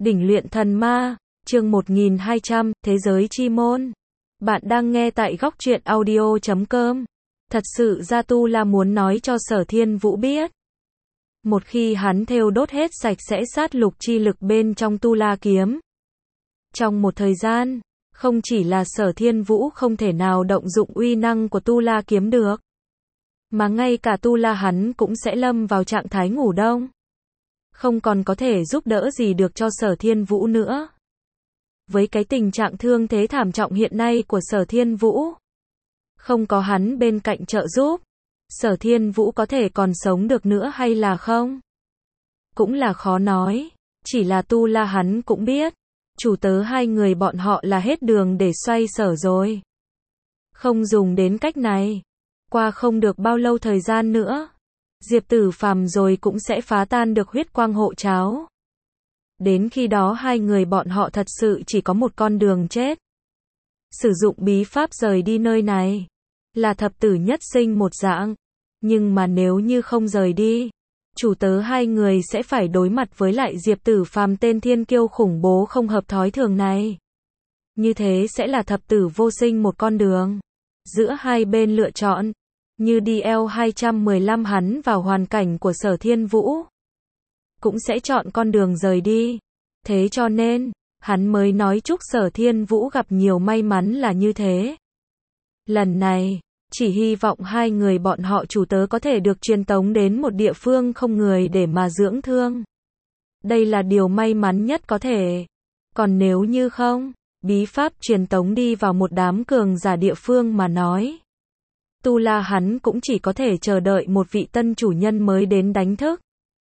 Đỉnh luyện thần ma, chương 1200, Thế giới chi môn. Bạn đang nghe tại góc truyện audio.com. Thật sự ra Tu La muốn nói cho Sở Thiên Vũ biết. Một khi hắn thêu đốt hết sạch sẽ sát lục chi lực bên trong Tu La kiếm. Trong một thời gian, không chỉ là Sở Thiên Vũ không thể nào động dụng uy năng của Tu La kiếm được, mà ngay cả Tu La hắn cũng sẽ lâm vào trạng thái ngủ đông. Không còn có thể giúp đỡ gì được cho Sở Thiên Vũ nữa. Với cái tình trạng thương thế thảm trọng hiện nay của Sở Thiên Vũ, không có hắn bên cạnh trợ giúp, Sở Thiên Vũ có thể còn sống được nữa hay là không? Cũng là khó nói, chỉ là Tu La hắn cũng biết, chủ tớ hai người bọn họ là hết đường để xoay sở rồi. Không dùng đến cách này, qua không được bao lâu thời gian nữa, Diệp Tử Phàm rồi cũng sẽ phá tan được huyết quang hộ cháo. Đến khi đó hai người bọn họ thật sự chỉ có một con đường chết. Sử dụng bí pháp rời đi nơi này, là thập tử nhất sinh một dạng. Nhưng mà nếu như không rời đi, chủ tớ hai người sẽ phải đối mặt với lại Diệp Tử Phàm tên thiên kiêu khủng bố không hợp thói thường này. Như thế sẽ là thập tử vô sinh một con đường. Giữa hai bên lựa chọn, như DL215 hắn vào hoàn cảnh của Sở Thiên Vũ, cũng sẽ chọn con đường rời đi. Thế cho nên, hắn mới nói chúc Sở Thiên Vũ gặp nhiều may mắn là như thế. Lần này, chỉ hy vọng hai người bọn họ chủ tớ có thể được truyền tống đến một địa phương không người để mà dưỡng thương. Đây là điều may mắn nhất có thể. Còn nếu như không, bí pháp truyền tống đi vào một đám cường giả địa phương mà nói, Tu La hắn cũng chỉ có thể chờ đợi một vị tân chủ nhân mới đến đánh thức.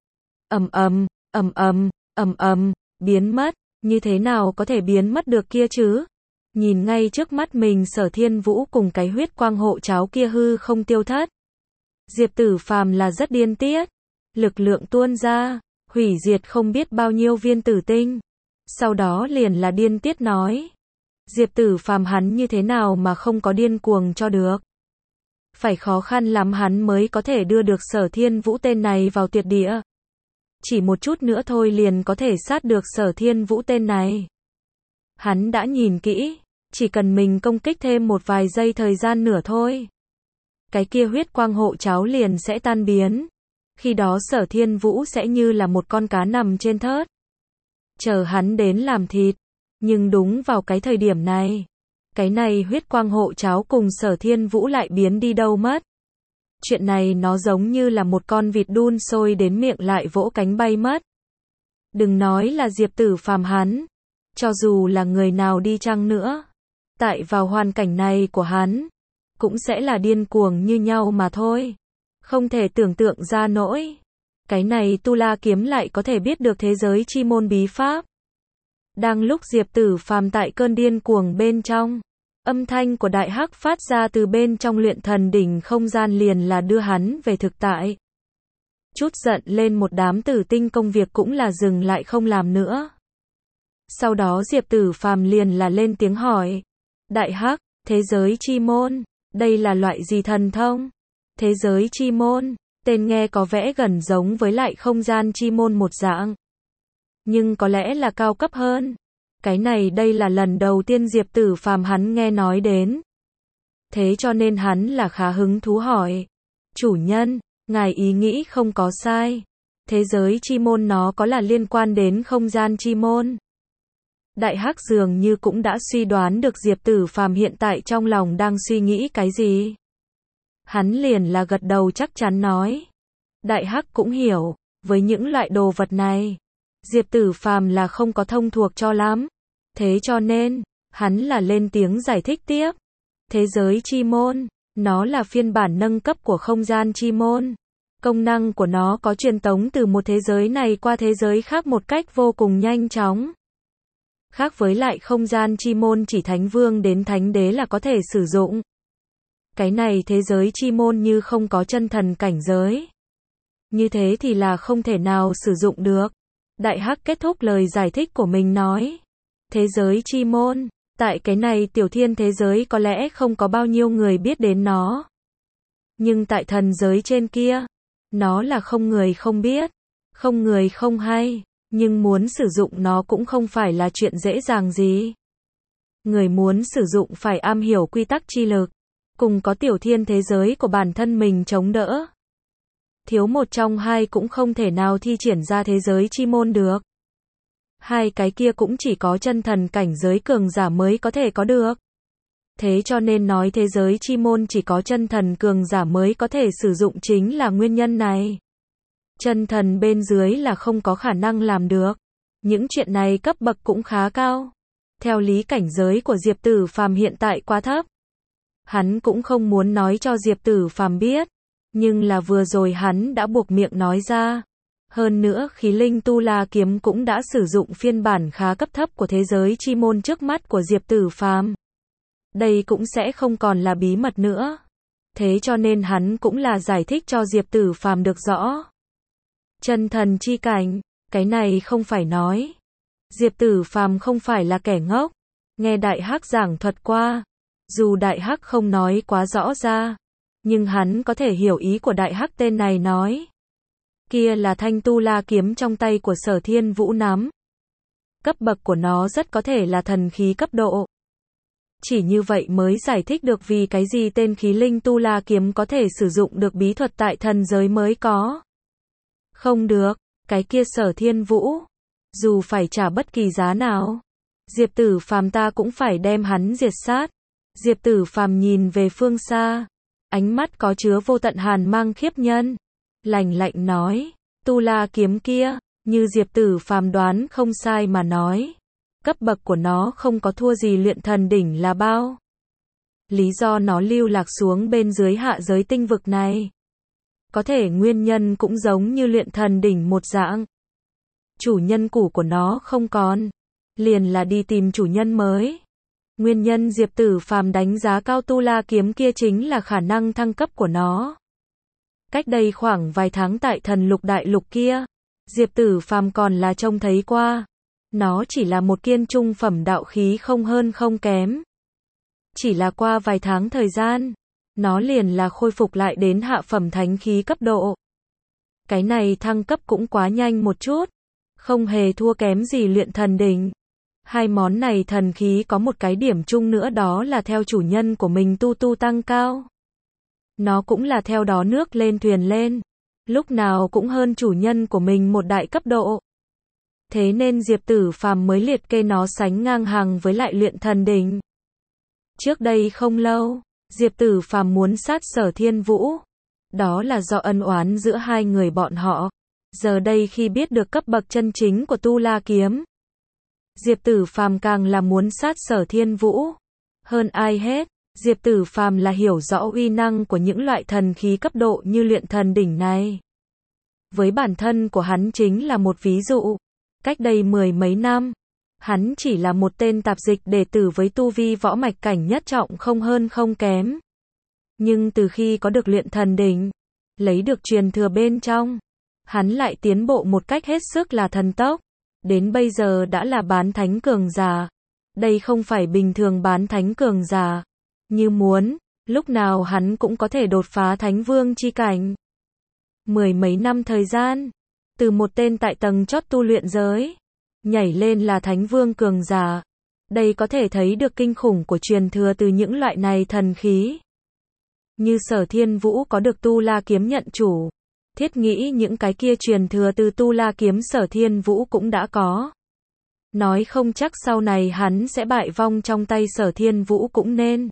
Biến mất, như thế nào có thể biến mất được kia chứ? Nhìn ngay trước mắt mình Sở Thiên Vũ cùng cái huyết quang hộ cháo kia hư không tiêu thất. Diệp Tử Phàm là rất điên tiết, lực lượng tuôn ra, hủy diệt không biết bao nhiêu viên tử tinh. Sau đó liền là điên tiết nói, Diệp Tử Phàm hắn như thế nào mà không có điên cuồng cho được? Phải khó khăn lắm hắn mới có thể đưa được Sở Thiên Vũ tên này vào tuyệt địa. Chỉ một chút nữa thôi liền có thể sát được Sở Thiên Vũ tên này. Hắn đã nhìn kỹ, chỉ cần mình công kích thêm một vài giây thời gian nữa thôi, cái kia huyết quang hộ cháo liền sẽ tan biến. Khi đó Sở Thiên Vũ sẽ như là một con cá nằm trên thớt, chờ hắn đến làm thịt. Nhưng đúng vào cái thời điểm này, cái này huyết quang hộ cháo cùng Sở Thiên Vũ lại biến đi đâu mất. Chuyện này nó giống như là một con vịt đun sôi đến miệng lại vỗ cánh bay mất. Đừng nói là Diệp Tử Phàm hắn, cho dù là người nào đi chăng nữa, tại vào hoàn cảnh này của hắn, cũng sẽ là điên cuồng như nhau mà thôi. Không thể tưởng tượng ra nổi, cái này Tu La kiếm lại có thể biết được thế giới chi môn bí pháp. Đang lúc Diệp Tử Phàm tại cơn điên cuồng bên trong, âm thanh của Đại Hắc phát ra từ bên trong luyện thần đỉnh không gian liền là đưa hắn về thực tại. Chút giận lên một đám tử tinh công việc cũng là dừng lại không làm nữa. Sau đó Diệp Tử Phàm liền là lên tiếng hỏi, Đại Hắc, thế giới chi môn, đây là loại gì thần thông? Thế giới chi môn, tên nghe có vẻ gần giống với lại không gian chi môn một dạng, nhưng có lẽ là cao cấp hơn. Cái này đây là lần đầu tiên Diệp Tử Phàm hắn nghe nói đến. Thế cho nên hắn là khá hứng thú hỏi, chủ nhân, ngài ý nghĩ không có sai. Thế giới chi môn nó có là liên quan đến không gian chi môn? Đại Hắc dường như cũng đã suy đoán được Diệp Tử Phàm hiện tại trong lòng đang suy nghĩ cái gì. Hắn liền là gật đầu chắc chắn nói. Đại Hắc cũng hiểu, với những loại đồ vật này, Diệp Tử Phàm là không có thông thuộc cho lắm. Thế cho nên, hắn là lên tiếng giải thích tiếp. Thế giới chi môn, nó là phiên bản nâng cấp của không gian chi môn. Công năng của nó có truyền tống từ một thế giới này qua thế giới khác một cách vô cùng nhanh chóng. Khác với lại không gian chi môn chỉ thánh vương đến thánh đế là có thể sử dụng. Cái này thế giới chi môn như không có chân thần cảnh giới. Như thế thì là không thể nào sử dụng được. Đại Hắc kết thúc lời giải thích của mình nói. Thế giới chi môn, tại cái này tiểu thiên thế giới có lẽ không có bao nhiêu người biết đến nó. Nhưng tại thần giới trên kia, nó là không người không biết, không người không hay. Nhưng muốn sử dụng nó cũng không phải là chuyện dễ dàng gì. Người muốn sử dụng phải am hiểu quy tắc chi lực, cùng có tiểu thiên thế giới của bản thân mình chống đỡ. Thiếu một trong hai cũng không thể nào thi triển ra thế giới chi môn được. Hai cái kia cũng chỉ có chân thần cảnh giới cường giả mới có thể có được. Thế cho nên nói thế giới chi môn chỉ có chân thần cường giả mới có thể sử dụng chính là nguyên nhân này. Chân thần bên dưới là không có khả năng làm được. Những chuyện này cấp bậc cũng khá cao. Theo lý cảnh giới của Diệp Tử Phàm hiện tại quá thấp. Hắn cũng không muốn nói cho Diệp Tử Phàm biết. Nhưng là vừa rồi hắn đã buộc miệng nói ra. Hơn nữa khí linh tu la kiếm cũng đã sử dụng phiên bản khá cấp thấp của thế giới chi môn trước mắt của Diệp Tử Phàm. Đây cũng sẽ không còn là bí mật nữa. Thế cho nên hắn cũng là giải thích cho Diệp Tử Phàm được rõ. Chân thần chi cảnh, cái này không phải nói. Diệp Tử Phàm không phải là kẻ ngốc. Nghe Đại Hắc giảng thuật qua. Dù Đại Hắc không nói quá rõ ra. Nhưng hắn có thể hiểu ý của Đại Hắc tên này nói. Kia là thanh tu la kiếm trong tay của Sở Thiên Vũ nắm. Cấp bậc của nó rất có thể là thần khí cấp độ. Chỉ như vậy mới giải thích được vì cái gì tên khí linh tu la kiếm có thể sử dụng được bí thuật tại thần giới mới có. Không được, cái kia Sở Thiên Vũ. Dù phải trả bất kỳ giá nào. Diệp Tử Phàm ta cũng phải đem hắn diệt sát. Diệp Tử Phàm nhìn về phương xa. Ánh mắt có chứa vô tận hàn mang khiếp nhân. Lạnh lạnh nói. Tu la kiếm kia, như Diệp Tử Phàm đoán không sai mà nói. Cấp bậc của nó không có thua gì luyện thần đỉnh là bao. Lý do nó lưu lạc xuống bên dưới hạ giới tinh vực này. Có thể nguyên nhân cũng giống như luyện thần đỉnh một dạng. Chủ nhân cũ của nó không còn. Liền là đi tìm chủ nhân mới. Nguyên nhân Diệp Tử Phàm đánh giá cao tu la kiếm kia chính là khả năng thăng cấp của nó. Cách đây khoảng vài tháng tại thần lục đại lục kia, Diệp Tử Phàm còn là trông thấy qua. Nó chỉ là một kiên trung phẩm đạo khí không hơn không kém. Chỉ là qua vài tháng thời gian, nó liền là khôi phục lại đến hạ phẩm thánh khí cấp độ. Cái này thăng cấp cũng quá nhanh một chút, không hề thua kém gì luyện thần đỉnh. Hai món này thần khí có một cái điểm chung nữa đó là theo chủ nhân của mình tu tăng cao. Nó cũng là theo đó nước lên thuyền lên, lúc nào cũng hơn chủ nhân của mình một đại cấp độ. Thế nên Diệp Tử Phàm mới liệt kê nó sánh ngang hàng với lại luyện thần đỉnh. Trước đây không lâu, Diệp Tử Phàm muốn sát Sở Thiên Vũ. Đó là do ân oán giữa hai người bọn họ. Giờ đây khi biết được cấp bậc chân chính của tu la kiếm, Diệp Tử Phàm càng là muốn sát Sở Thiên Vũ. Hơn ai hết, Diệp Tử Phàm là hiểu rõ uy năng của những loại thần khí cấp độ như luyện thần đỉnh này. Với bản thân của hắn chính là một ví dụ. Cách đây mười mấy năm, hắn chỉ là một tên tạp dịch đệ tử với tu vi võ mạch cảnh nhất trọng không hơn không kém. Nhưng từ khi có được luyện thần đỉnh, lấy được truyền thừa bên trong, hắn lại tiến bộ một cách hết sức là thần tốc. Đến bây giờ đã là bán thánh cường giả. Đây không phải bình thường bán thánh cường giả. Như muốn, lúc nào hắn cũng có thể đột phá thánh vương chi cảnh. Mười mấy năm thời gian, từ một tên tại tầng chót tu luyện giới, nhảy lên là thánh vương cường giả. Đây có thể thấy được kinh khủng của truyền thừa từ những loại này thần khí. Như Sở Thiên Vũ có được tu la kiếm nhận chủ. Thiết nghĩ những cái kia truyền thừa từ tu la kiếm Sở Thiên Vũ cũng đã có. Nói không chắc sau này hắn sẽ bại vong trong tay Sở Thiên Vũ cũng nên.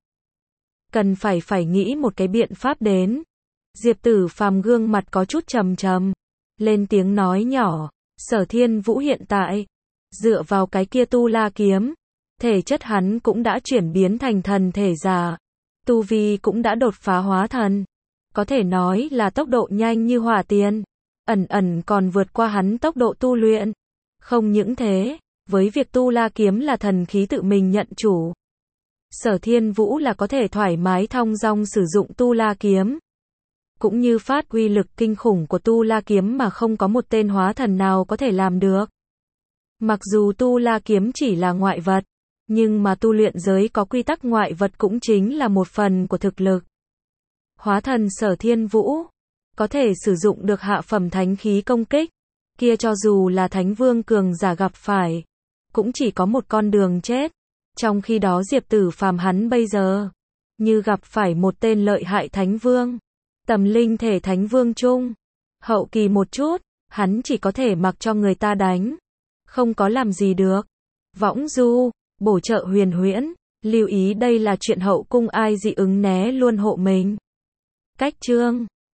Cần phải nghĩ một cái biện pháp đến. Diệp Tử Phàm gương mặt có chút trầm trầm. Lên tiếng nói nhỏ. Sở Thiên Vũ hiện tại, dựa vào cái kia tu la kiếm, thể chất hắn cũng đã chuyển biến thành thần thể giả. Tu vi cũng đã đột phá hóa thần. Có thể nói là tốc độ nhanh như hỏa tiền. Ẩn còn vượt qua hắn tốc độ tu luyện. Không những thế, với việc tu la kiếm là thần khí tự mình nhận chủ, Sở Thiên Vũ là có thể thoải mái thong dong sử dụng tu la kiếm. Cũng như phát huy lực kinh khủng của tu la kiếm mà không có một tên hóa thần nào có thể làm được. Mặc dù tu la kiếm chỉ là ngoại vật, nhưng mà tu luyện giới có quy tắc ngoại vật cũng chính là một phần của thực lực. Hóa thần Sở Thiên Vũ có thể sử dụng được hạ phẩm thánh khí công kích, Kia cho dù là Thánh Vương cường giả gặp phải, cũng chỉ có một con đường chết. Trong khi đó Diệp Tử Phàm hắn bây giờ, như gặp phải một tên lợi hại Thánh Vương, tầm linh thể Thánh Vương chung, hậu kỳ một chút, hắn chỉ có thể mặc cho người ta đánh, không có làm gì được. Võng du, bổ trợ huyền huyễn, lưu ý đây là chuyện hậu cung ai dị ứng né luôn hộ mình. Cách chương